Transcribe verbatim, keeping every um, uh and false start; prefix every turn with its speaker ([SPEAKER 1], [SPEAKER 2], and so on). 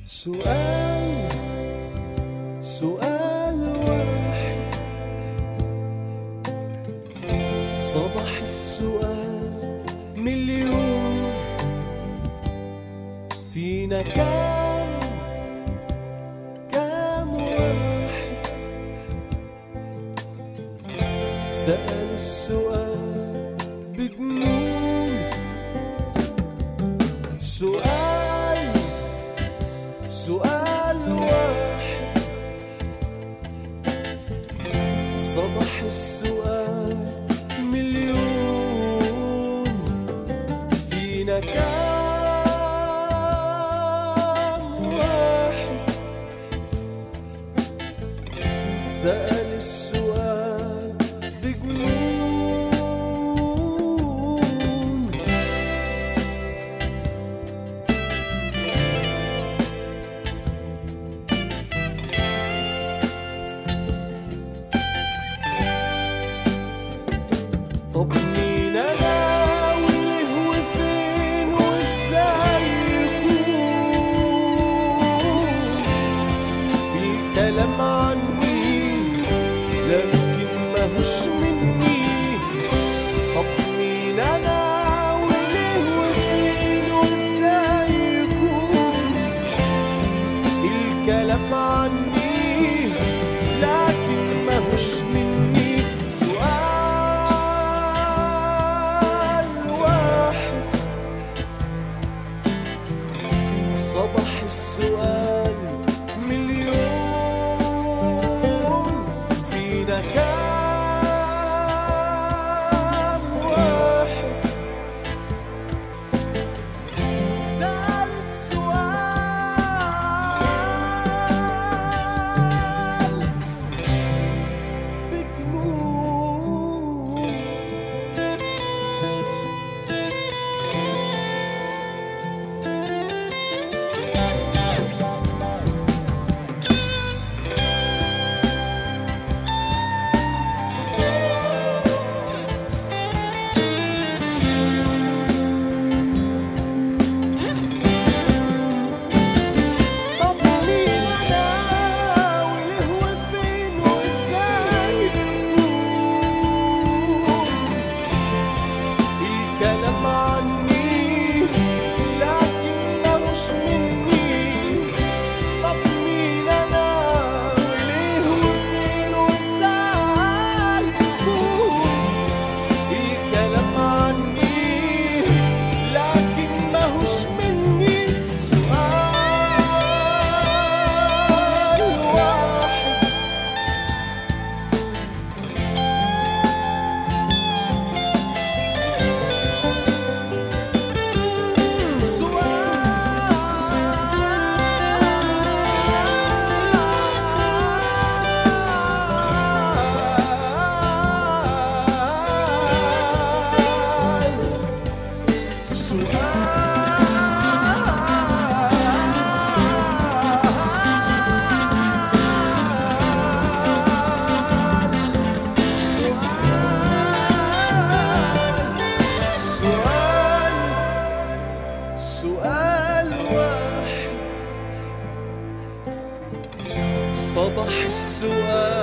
[SPEAKER 1] سؤال سؤال واحد صباح السؤال مليون. فينا كام كام واحد سأل السؤال بجنون. سؤال سؤال واحد صباح السؤال مليون. فينا كام واحد سأل السؤال بجنون. طب مين انا وليه وفين وازاي يكون الكلام عني لكن ماهوش مني. طب مين انا وليه وفين وازاي يكون الكلام عني لكن ماهوش مني. صباح السؤال مليون. فينا كام واحد سأل السؤال بجنون. الكلام عني لكن ماهوش مني. طب مين انا وليه وفين وازاي يكون الكلام عني لكن ماهوش مني. سؤال واحد سؤال واحد صباح السؤال